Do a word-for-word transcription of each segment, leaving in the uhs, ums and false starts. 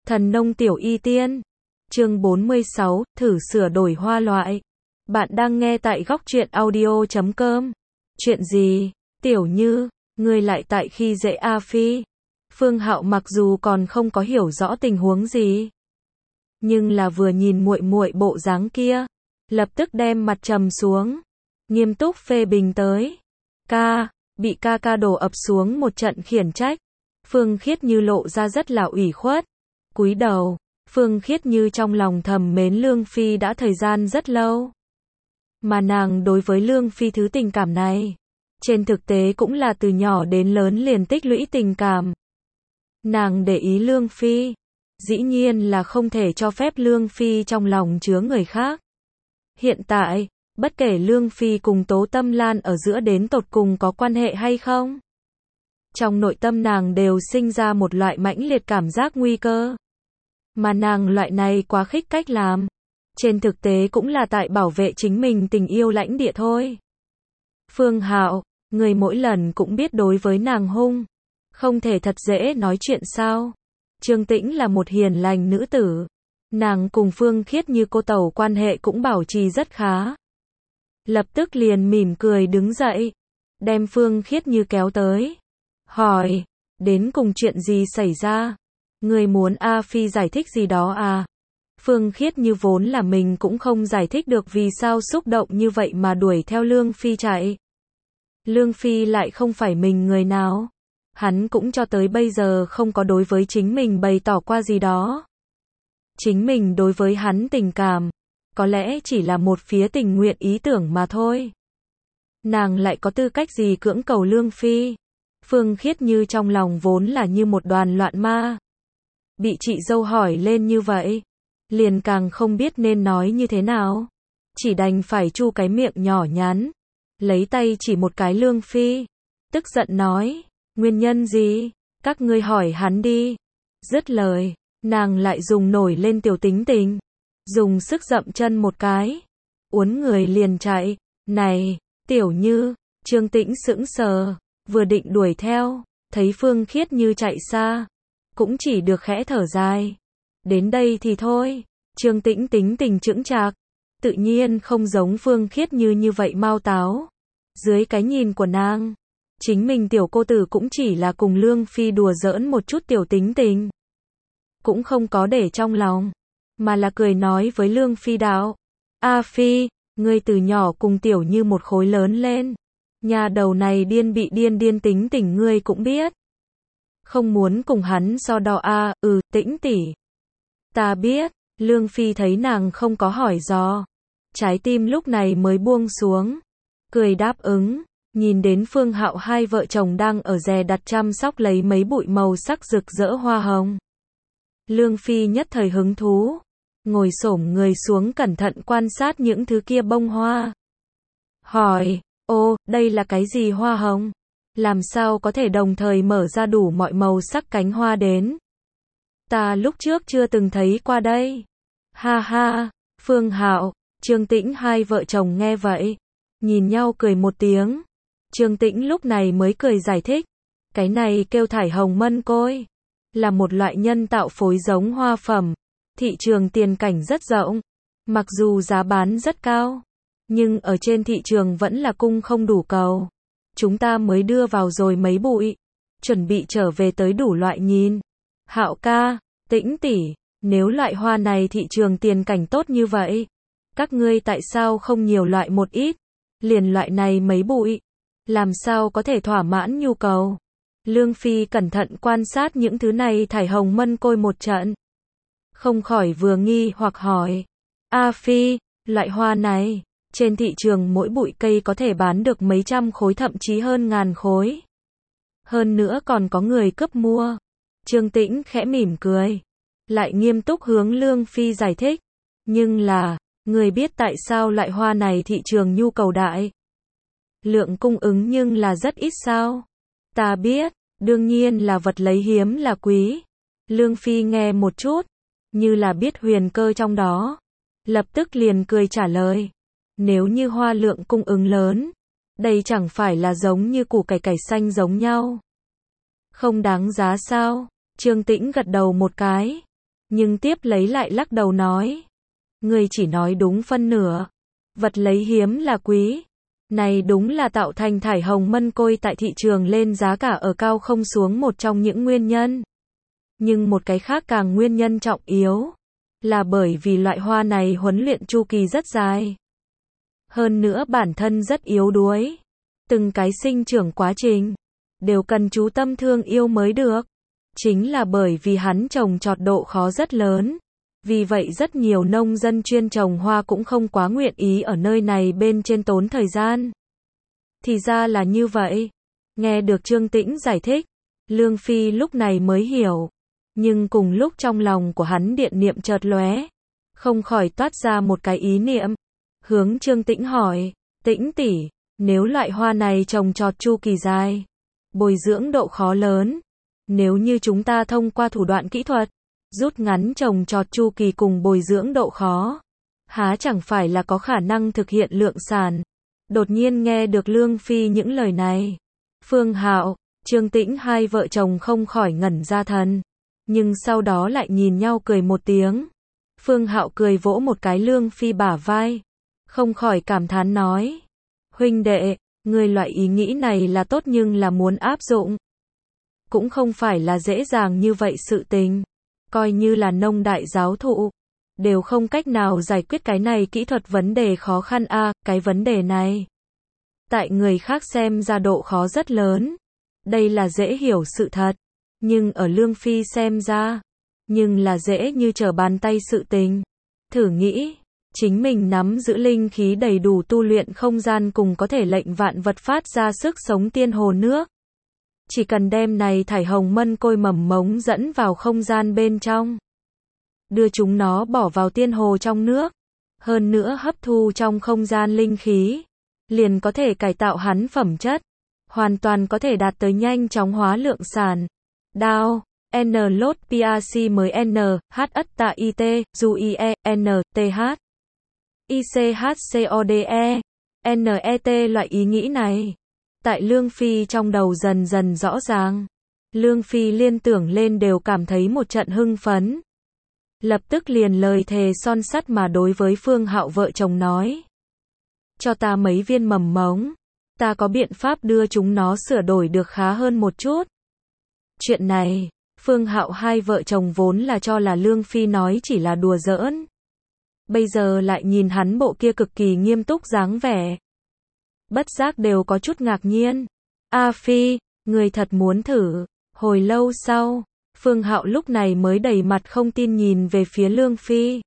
Thần nông tiểu y tiên. Chương bốn mươi sáu, thử sửa đổi hoa loại. Bạn đang nghe tại góc truyện audio chấm com. Chuyện gì? Tiểu Như, ngươi lại tại khi dễ A Phi. Phương Hạo mặc dù còn không có hiểu rõ tình huống gì, nhưng là vừa nhìn muội muội bộ dáng kia, lập tức đem mặt trầm xuống, nghiêm túc phê bình tới. Ca, bị ca ca đổ ập xuống một trận khiển trách. Phương Khiết Như lộ ra rất là ủy khuất, cúi đầu. Phương Khiết Như trong lòng thầm mến Lương Phi đã thời gian rất lâu, mà nàng đối với Lương Phi thứ tình cảm này, trên thực tế cũng là từ nhỏ đến lớn liền tích lũy tình cảm. Nàng để ý Lương Phi, dĩ nhiên là không thể cho phép Lương Phi trong lòng chứa người khác. Hiện tại, bất kể Lương Phi cùng Tố Tâm Lan ở giữa đến tột cùng có quan hệ hay không, trong nội tâm nàng đều sinh ra một loại mãnh liệt cảm giác nguy cơ. Mà nàng loại này quá khích cách làm, trên thực tế cũng là tại bảo vệ chính mình tình yêu lãnh địa thôi. Phương Hạo, người mỗi lần cũng biết đối với nàng hung, không thể thật dễ nói chuyện sao? Trương Tĩnh là một hiền lành nữ tử, nàng cùng Phương Khiết Như cô tẩu quan hệ cũng bảo trì rất khá. Lập tức liền mỉm cười đứng dậy, đem Phương Khiết Như kéo tới, hỏi, đến cùng chuyện gì xảy ra? Người muốn A Phi giải thích gì đó à? Phương Khiết Như vốn là mình cũng không giải thích được vì sao xúc động như vậy mà đuổi theo Lương Phi chạy. Lương Phi lại không phải mình người nào. Hắn cũng cho tới bây giờ không có đối với chính mình bày tỏ qua gì đó. Chính mình đối với hắn tình cảm, có lẽ chỉ là một phía tình nguyện ý tưởng mà thôi. Nàng lại có tư cách gì cưỡng cầu Lương Phi? Phương Khiết Như trong lòng vốn là như một đoàn loạn ma. Bị chị dâu hỏi lên như vậy, liền càng không biết nên nói như thế nào. Chỉ đành phải chu cái miệng nhỏ nhắn, lấy tay chỉ một cái Lương Phi, tức giận nói, nguyên nhân gì? Các ngươi hỏi hắn đi. Dứt lời, nàng lại dùng nổi lên tiểu tính tình, dùng sức dậm chân một cái, uốn người liền chạy. Này, Tiểu Như, Trương Tĩnh sững sờ, vừa định đuổi theo, thấy Phương Khiết Như chạy xa, cũng chỉ được khẽ thở dài. Đến đây thì thôi. Trương Tĩnh tính tình chững chạc, tự nhiên không giống Phương Khiết Như như vậy mau táo. Dưới cái nhìn của nàng, chính mình tiểu cô tử cũng chỉ là cùng Lương Phi đùa giỡn một chút tiểu tính tình, cũng không có để trong lòng, mà là cười nói với Lương Phi đạo, A Phi, ngươi từ nhỏ cùng Tiểu Như một khối lớn lên, nhà đầu này điên bị điên điên tính tình ngươi cũng biết. Không muốn cùng hắn so đo a, à, ừ, Tĩnh tỷ. Ta biết. Lương Phi thấy nàng không có hỏi dò, trái tim lúc này mới buông xuống, cười đáp ứng. Nhìn đến Phương Hạo hai vợ chồng đang ở dè đặt chăm sóc lấy mấy bụi màu sắc rực rỡ hoa hồng, Lương Phi nhất thời hứng thú, ngồi xổm người xuống cẩn thận quan sát những thứ kia bông hoa. Hỏi, ô, đây là cái gì hoa hồng? Làm sao có thể đồng thời mở ra đủ mọi màu sắc cánh hoa đến? Ta lúc trước chưa từng thấy qua đây. Ha ha, Phương Hạo, Trương Tĩnh hai vợ chồng nghe vậy, nhìn nhau cười một tiếng. Trương Tĩnh lúc này mới cười giải thích, cái này kêu thải hồng mân côi, là một loại nhân tạo phối giống hoa phẩm, thị trường tiền cảnh rất rộng, mặc dù giá bán rất cao, nhưng ở trên thị trường vẫn là cung không đủ cầu. Chúng ta mới đưa vào rồi mấy bụi, chuẩn bị trở về tới đủ loại nhìn. Hạo ca, Tĩnh tỷ, nếu loại hoa này thị trường tiền cảnh tốt như vậy, các ngươi tại sao không nhiều loại một ít, liền loại này mấy bụi, làm sao có thể thỏa mãn nhu cầu? Lương Phi cẩn thận quan sát những thứ này thải hồng mân côi một trận, không khỏi vừa nghi hoặc hỏi, A Phi, loại hoa này, trên thị trường mỗi bụi cây có thể bán được mấy trăm khối thậm chí hơn ngàn khối. Hơn nữa còn có người cướp mua. Trương Tĩnh khẽ mỉm cười, lại nghiêm túc hướng Lương Phi giải thích. Nhưng là, người biết tại sao loại hoa này thị trường nhu cầu đại, lượng cung ứng nhưng là rất ít sao? Ta biết, đương nhiên là vật lấy hiếm là quý. Lương Phi nghe một chút, như là biết huyền cơ trong đó, lập tức liền cười trả lời. Nếu như hoa lượng cung ứng lớn, đây chẳng phải là giống như củ cải cải xanh giống nhau. Không đáng giá sao? Trương Tĩnh gật đầu một cái. Nhưng tiếp lấy lại lắc đầu nói. Ngươi chỉ nói đúng phân nửa. Vật lấy hiếm là quý. Này đúng là tạo thành thải hồng mân côi tại thị trường lên giá cả ở cao không xuống một trong những nguyên nhân. Nhưng một cái khác càng nguyên nhân trọng yếu. Là bởi vì loại hoa này huấn luyện chu kỳ rất dài. Hơn nữa bản thân rất yếu đuối. Từng cái sinh trưởng quá trình. Đều cần chú tâm thương yêu mới được. Chính là bởi vì hắn trồng trọt độ khó rất lớn. Vì vậy rất nhiều nông dân chuyên trồng hoa cũng không quá nguyện ý ở nơi này bên trên tốn thời gian. Thì ra là như vậy. Nghe được Trương Tĩnh giải thích, Lương Phi lúc này mới hiểu. Nhưng cùng lúc trong lòng của hắn điện niệm chợt lóe, không khỏi toát ra một cái ý niệm. Hướng Trương Tĩnh hỏi, Tĩnh tỷ, nếu loại hoa này trồng trọt chu kỳ dài, bồi dưỡng độ khó lớn, nếu như chúng ta thông qua thủ đoạn kỹ thuật, rút ngắn trồng trọt chu kỳ cùng bồi dưỡng độ khó, há chẳng phải là có khả năng thực hiện lượng sản. Đột nhiên nghe được Lương Phi những lời này, Phương Hạo, Trương Tĩnh hai vợ chồng không khỏi ngẩn ra thần, nhưng sau đó lại nhìn nhau cười một tiếng. Phương Hạo cười vỗ một cái Lương Phi bả vai, không khỏi cảm thán nói: "Huynh đệ, người loại ý nghĩ này là tốt nhưng là muốn áp dụng, cũng không phải là dễ dàng như vậy sự tình. Coi như là nông đại giáo thụ, đều không cách nào giải quyết cái này kỹ thuật vấn đề khó khăn a, à, cái vấn đề này. Tại người khác xem ra độ khó rất lớn. Đây là dễ hiểu sự thật. Nhưng ở Lương Phi xem ra, nhưng là dễ như trở bàn tay sự tình. Thử nghĩ, chính mình nắm giữ linh khí đầy đủ tu luyện không gian cùng có thể lệnh vạn vật phát ra sức sống tiên hồ nước. Chỉ cần đem này thải hồng mân côi mầm mống dẫn vào không gian bên trong. Đưa chúng nó bỏ vào tiên hồ trong nước. Hơn nữa hấp thu trong không gian linh khí. Liền có thể cải tạo hắn phẩm chất. Hoàn toàn có thể đạt tới nhanh chóng hóa lượng sản. Đao, N lốt P R C mới N, H ất tạ I T, Du I E, N, T H. I C H C O D E, N E T loại ý nghĩ này. Tại Lương Phi trong đầu dần dần rõ ràng. Lương Phi liên tưởng lên đều cảm thấy một trận hưng phấn. Lập tức liền lời thề son sắt mà đối với Phương Hạo vợ chồng nói. Cho ta mấy viên mầm mống. Ta có biện pháp đưa chúng nó sửa đổi được khá hơn một chút. Chuyện này, Phương Hạo hai vợ chồng vốn là cho là Lương Phi nói chỉ là đùa giỡn. Bây giờ lại nhìn hắn bộ kia cực kỳ nghiêm túc dáng vẻ. Bất giác đều có chút ngạc nhiên. A Phi, người thật muốn thử. Hồi lâu sau, Phương Hạo lúc này mới đầy mặt không tin nhìn về phía Lương Phi.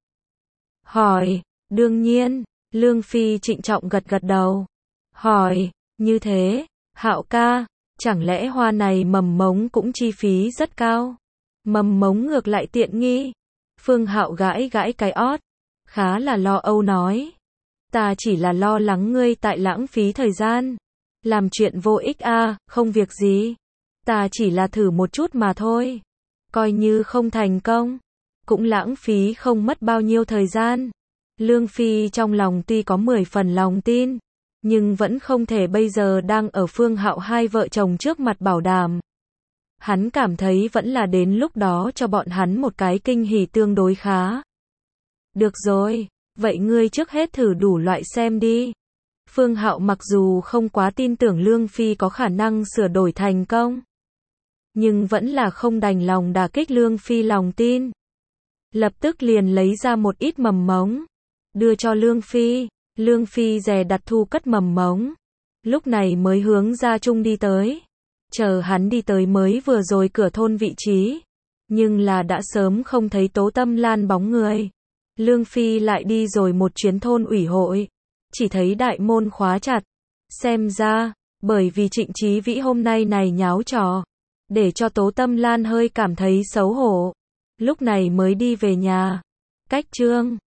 Hỏi, đương nhiên, Lương Phi trịnh trọng gật gật đầu. Hỏi, như thế, Hạo ca, chẳng lẽ hoa này mầm mống cũng chi phí rất cao? Mầm mống ngược lại tiện nghi. Phương Hạo gãi gãi cái ót, khá là lo âu nói. Ta chỉ là lo lắng ngươi tại lãng phí thời gian. Làm chuyện vô ích a, à, không việc gì. Ta chỉ là thử một chút mà thôi. Coi như không thành công, cũng lãng phí không mất bao nhiêu thời gian. Lương Phi trong lòng tuy có mười phần lòng tin, nhưng vẫn không thể bây giờ đang ở Phương Hạo hai vợ chồng trước mặt bảo đảm. Hắn cảm thấy vẫn là đến lúc đó cho bọn hắn một cái kinh hỉ tương đối khá. Được rồi, vậy ngươi trước hết thử đủ loại xem đi. Phương Hạo mặc dù không quá tin tưởng Lương Phi có khả năng sửa đổi thành công, nhưng vẫn là không đành lòng đả kích Lương Phi lòng tin. Lập tức liền lấy ra một ít mầm mống, đưa cho Lương Phi. Lương Phi dè đặt thu cất mầm mống, lúc này mới hướng ra chung đi tới. Chờ hắn đi tới mới vừa rồi cửa thôn vị trí, nhưng là đã sớm không thấy Tố Tâm Lan bóng người. Lương Phi lại đi rồi một chuyến thôn ủy hội, chỉ thấy đại môn khóa chặt. Xem ra, bởi vì Trịnh Chí Vĩ hôm nay này nháo trò, để cho Tố Tâm Lan hơi cảm thấy xấu hổ. Lúc này mới đi về nhà. Cách chương